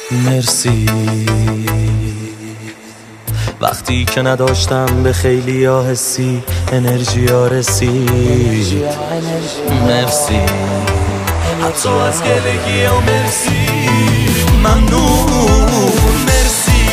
مرسی وقتی که نداشتم به خیلی ها حسی انرژی ها رسید. مرسی حتی از گلگی ها مرسی. ممنون مرسی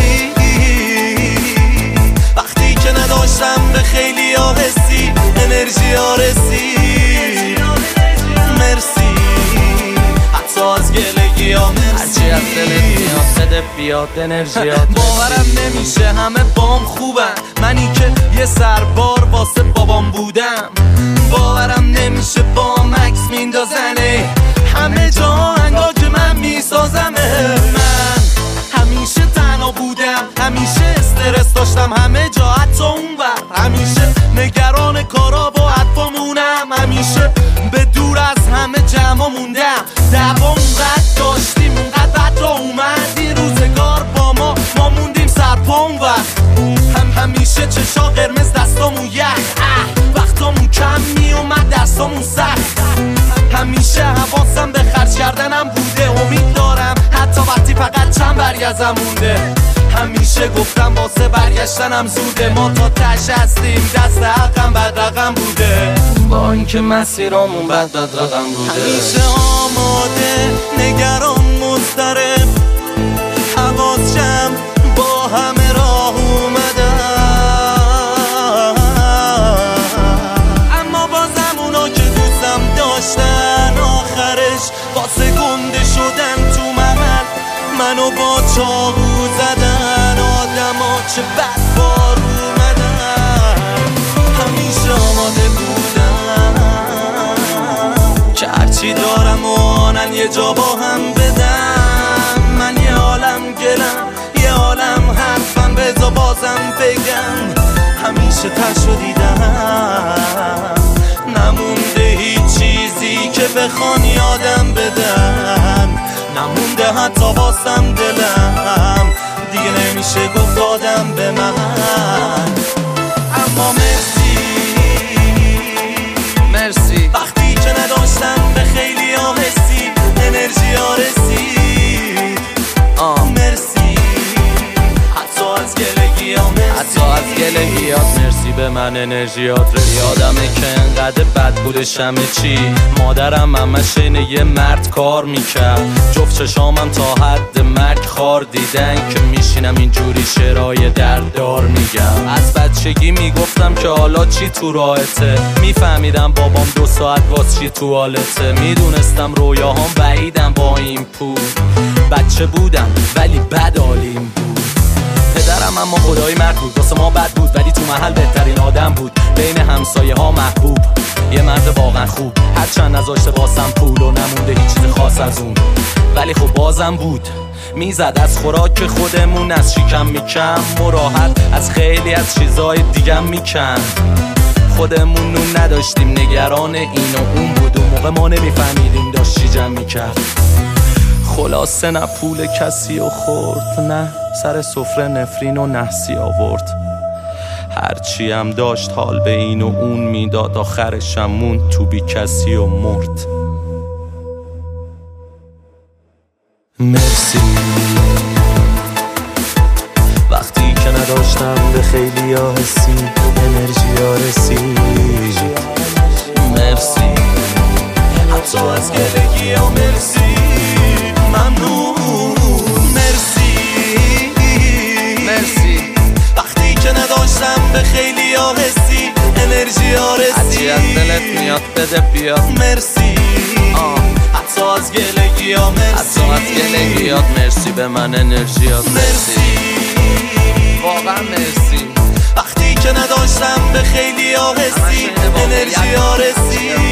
وقتی که نداشتم به خیلی ها حسی انرژی ها رسید. مرسی حتی از گلگی ها مرسی. هرچی از دلت میاد بده بیاد انرژیات. باورم نمیشه همه بام خوبن، منی که یه سربار واسه بابام بودم. باورم نمیشه بام عکس میندازنه، همه جا آهنگا که من میسازمه. من همیشه تنها بودم، همیشه استرس داشتم همه جا حتی اونور. همیشه نگران کارا و حرفامونم، همیشه به دور از همه جمع موندم. دعوا اونقدر داشتیم اونقدر بد را اومد این روزگار با ما موندیم سرپا اونور. همیشه چشا قرمز دستامون یخ، وقتامون کم میومد دستامون سخت. همیشه حواسم به خرج کردنم بوده، امید دارم حتی وقتی فقط چند برگزم مونده. همیشه گفتم واسه برگشتنم زوده، ما تا تش هستیم دست حقم بد رقم بوده. با اینکه مسیرامون بد رقم بوده. همیشه آماده نگران مضطرب، حواس جمع با همه راه اومدم. اما بازم اونا که دوستم داشتن آخرش واسه گنده شدن تو ممل منو با چاقو زدن. آدما چه بد بار اومدن، همیشه آماده بودم که هرچی دارم و آنن یه جا با هم بدم. من یه عالم گلم یه عالم حرفم بذار بازم بگم. همیشه ترشو دیدم، نمونده هیچ چیزی که بخوان یادم بدن. نمونده حتی واسم دلم، دیگه نمیشه گفت دادم به من. اما مرسی مرسی وقتی که نداشتم به خیلی ها حسی انرژی ها رسید. مرسی حتی از گلگی ها مرسی. حتی از گلگی ها مرسی به من انرژیات رسید. یادمه که انقدر بد بودش همه چی، مادرم همش اینه یه مرد کار میکرد. جفت چشامم تا حد مرگ خار دیدن که میشینم اینجوری شعرهای درددار میگم. از بچگی میگفتم که حالا چی تو راهته، میفهمیدم بابام 2 ساعت واس چی توالته. میدونستم رویاهام بعیدم با این پول، بچه بودم ولی بد عالیم بود. پدرم اما خدایی مرد بود، واسه ما بد بود ولی تو محل بهترین آدم بود. بین همسایه ها محبوب، یه مرد واقعا خوب. هرچند نذاشته واسم پول و نمونده هیچ چیز خاص از اون، ولی خب بازم بود. میزد از خوراک خودمون از شکم میکم، مراحت از خیلی از چیزای دیگم میکن. خودمون نون نداشتیم نگران این و اون بود، اون موقع ما نمیفهمیدیم داشت چی جمع میکرد. خلاصه نه پول کسی و خورد، نه سر سفره نفرین و نحسی آورد. هرچی هم داشت حال به این و اون میداد، آخرشم موند تو بی کسی و مرد. مرسی وقتی که نداشتم به خیلی ها حسی انرژی ها رسید. مرسی حتی از گلگی ها مرسی. ممنون مرسی مرسی وقتی که نداشتم به خیلی ها حسی انرژی ها رسید. هرچی از دلت میاد بده بیاد. مرسی حتی از گلگی ها مرسی. حتی از گلگی ها مرسی به من انرژیات مرسی. واقعا مرسی وقتی که نداشتم به خیلی ها حسی انرژی ها رسید.